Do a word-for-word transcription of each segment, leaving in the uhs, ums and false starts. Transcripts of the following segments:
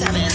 seven.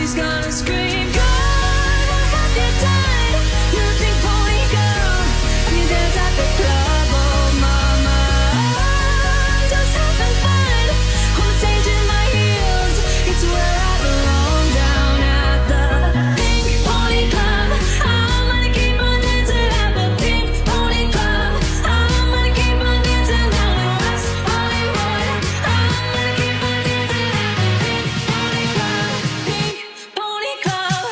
she's gonna scream, God, what have you done? You think pony girl, you dance at the club, oh mama. I'm just having fun, on stage in my heels, it's where I belong, down at the Pink Pony Club. I'm gonna keep on dancing at the Pink Pony Club. I'm gonna keep on dancing down in West Hollywood. I'm gonna keep on dancing at the Pink Pony Club. Pink Pony Club.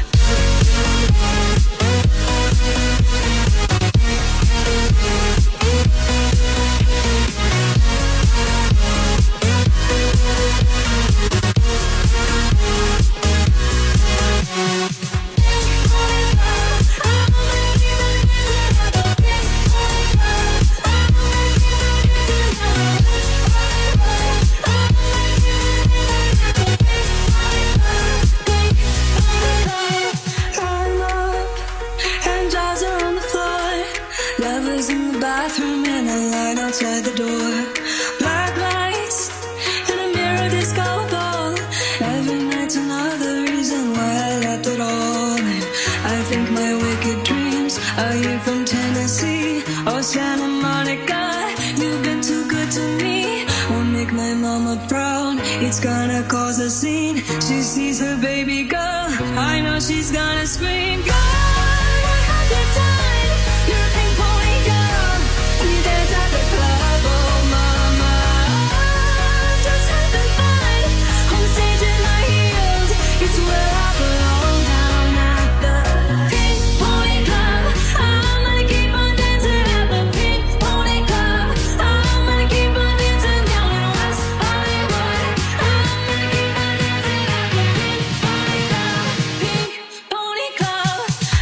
I'm up and jaws are on the floor. Lovers in the bathroom and a line outside the door. Black lights and a mirror disco ball. Every night's another reason why I left it all. And I think my wicked dreams are you from Tennessee or Santa Monica. You've been too good to me. Won't make my mama proud. It's gonna cause a scene. She sees her baby girl. I know she's gonna scream, God, what have you done? You're a pink pony girl. You dance at the club, oh mama. I'm just having fun, on stage in my heels, it's where I belong, down at the Pink Pony Club. I'm gonna keep on dancing at the Pink Pony Club. I'm gonna keep on dancing down in West Hollywood. I'm gonna keep on dancing at the Pink Pony Club. Pink Pony Club.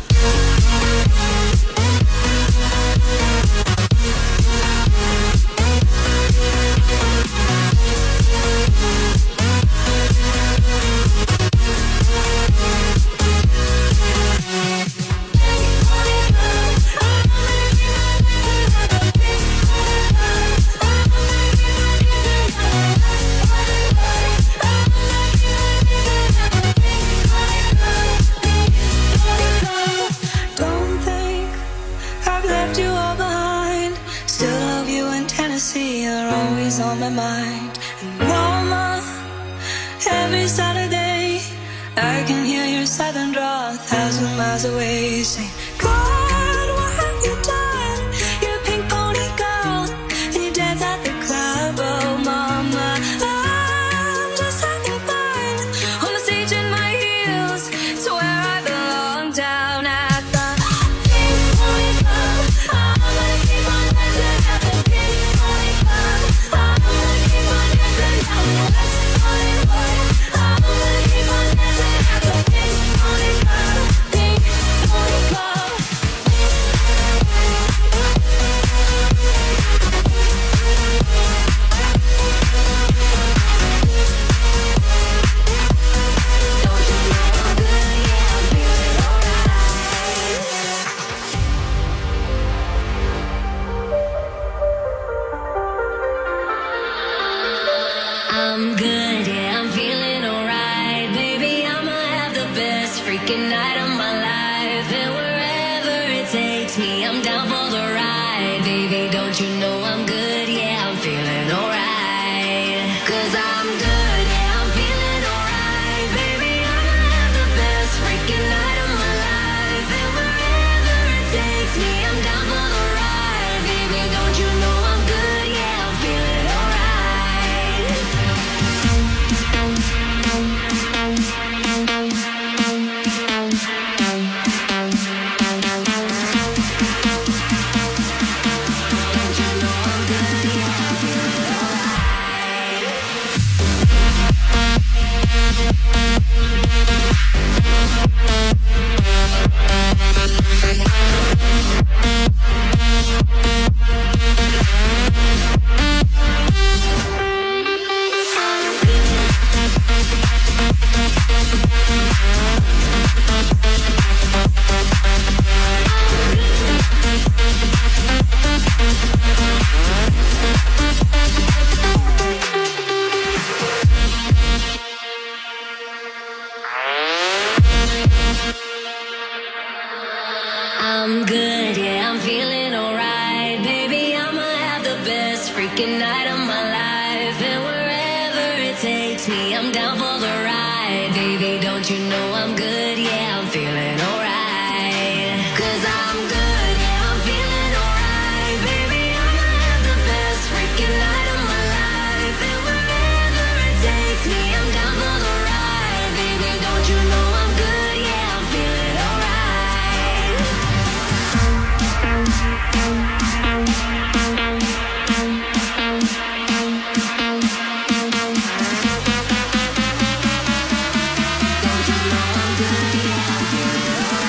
Don't think I've left you all behind. Still love you in Tennessee, you're always on my mind. And mama, every Saturday I can hear your southern drawl a thousand miles away, saying, God, what have you done? You're a pink pony girl, and you dance at the club, oh mama. I'm just having fun, on the stage in my heels, it's where I belong, down at the Pink Pony Club. I'm gonna keep on dancing at the Pink Pony Club. I'm gonna keep on dancing down in West Hollywood. I'm gonna keep on dancing at the Pink Pony Club. Pink Pony Club. Don't you know I'm good? Yeah, I'm feeling alright. I'm good, yeah, I'm feeling alright. Baby, I'ma have the best freaking night of my life. And wherever it takes me, I'm down for the ride. Baby, don't you know I'm good? Yeah, I'm feeling alright. Cause I'm good, yeah, I'm feeling alright. Baby, I'ma have the best freaking night of my life. And wherever it takes me, I'm down for the ride. Baby, don't you know I'm good? Yeah, I'm feeling alright. freaking night of my life. And wherever it takes me, I'm down for the ride. Baby, don't you know I'm good? Yeah, I'm feeling alright. Cause I'm good, yeah, I'm feeling alright. Baby, I'ma have the best freaking night of my life. And wherever it takes me, I'm down for the ride. Baby, don't you know I'm good? Yeah, I'm feeling alright. Don't you know I'm good? Yeah, I'm feeling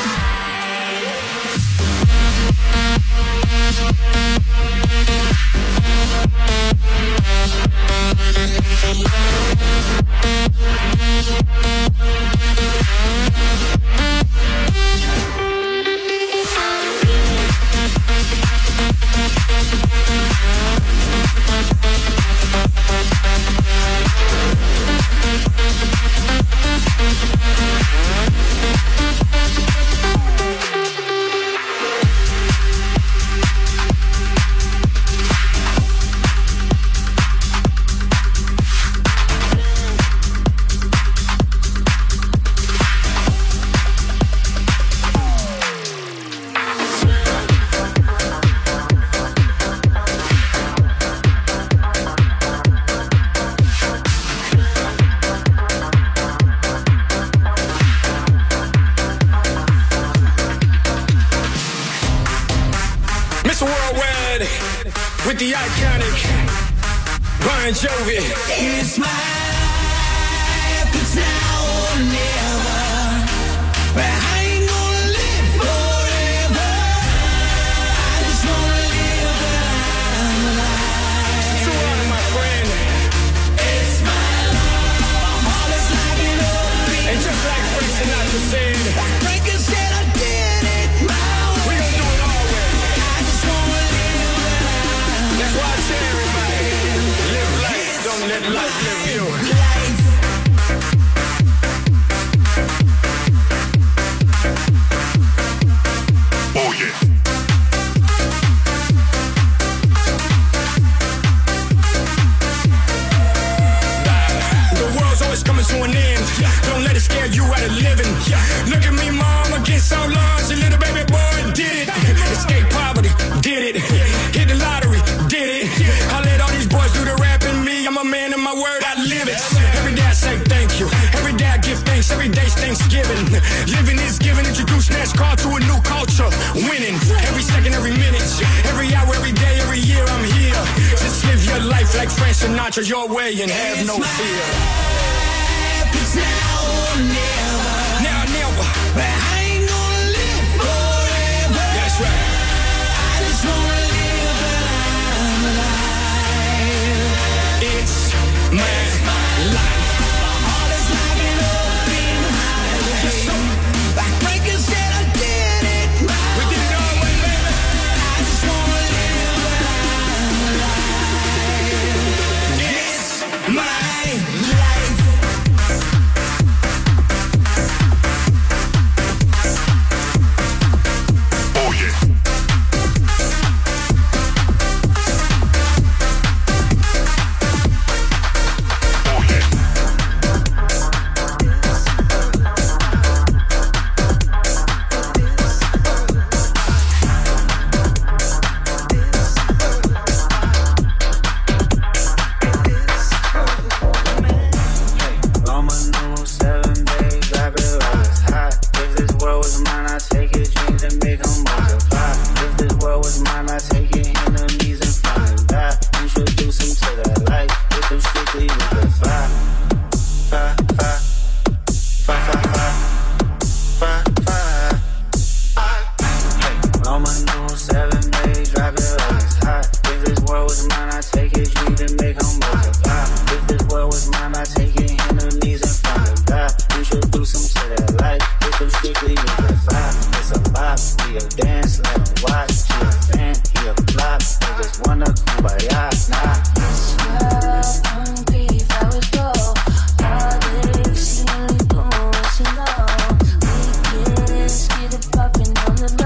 Mister Worldwide with the iconic Bon Jovi. It's my life, it's now or never. But I ain't gonna live forever. I just wanna live when I'm alive. Too hard, my friend. It's my love, my heart is like an open. And just like Frank Sinatra said, Frankie said I did it my we way. gon' do it our way. I just wanna live when I'm That's why I tell everybody, live life, don't let life live you. life. Oh yeah. The world's always coming to an end. Don't let it scare you out of living. Look at me, mom, against so large. A little baby boy did it. Escape poverty, did it. Hit the lottery, did it. I let all these boys do the rapping. Me, I'm a man of my word, I live it. Every day I say thank you. Every day I give thanks. Every day's Thanksgiving. Living is giving. Introduce NASCAR to a new culture. Winning every second, every minute, every hour, every day, every year. I'm here. Just live your life like Frank Sinatra, your way, and have no fear. It's now or never. Now, never. But I ain't gonna live forever. That's right. I just wanna live when I'm alive. It's my life. My heart is like an open highway. Like Frankie said I did it my We did it our way, baby. I just wanna live when I'm alive. It's my life. Oh yeah. Oh yeah. On my new seven days, drive it while it's hot. If this world was mine, I'd take it, dreams and make them multiply. If this world was mine, I'd take it, enemies and find die. Introduce them to that life, with them strictly with the five. Five, five, five, five, five, five, five. On my new seven days, drive it while it's hot. If this world was mine, I'd take it, dreams and make them multiply. If this world was mine, I'd take it, enemies and find die. Introduce them to that life, with them strictly with the five. It's a bop, we a dance, let them watch. She a fan, he a flop. They just wanna kumbaya, nah. Sure.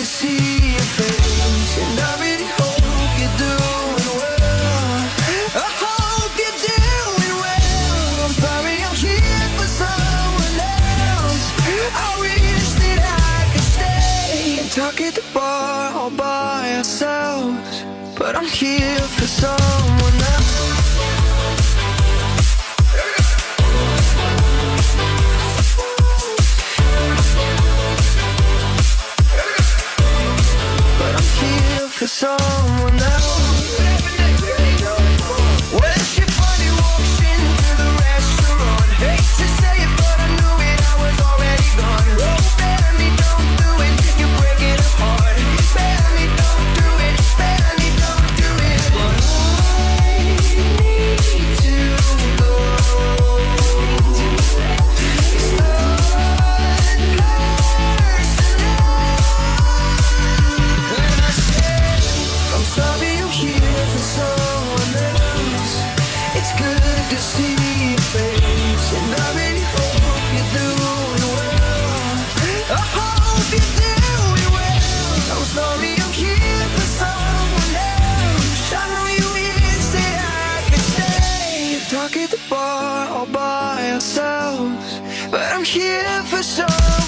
to see your face, and I really hope you're doing well. I hope you're doing well. I'm sorry I'm here for someone else. I wish that I could stay and talk at the bar all by ourselves, but I'm here for someone else. For someone else. Well, she finally walks into the restaurant. Hate to say it, but I knew it, I was already gone. Oh, baby, don't do it, you break it apart. Baby, don't do it, baby, don't do it. But I need to go. It's I'm sorry you're here for someone else. It's good to see your face, and I really hope you're doing well. I hope you're doing well. I'm sorry I'm here for someone else. I know you wish that I could stay and talk at the bar all by ourselves, but I'm here for someone.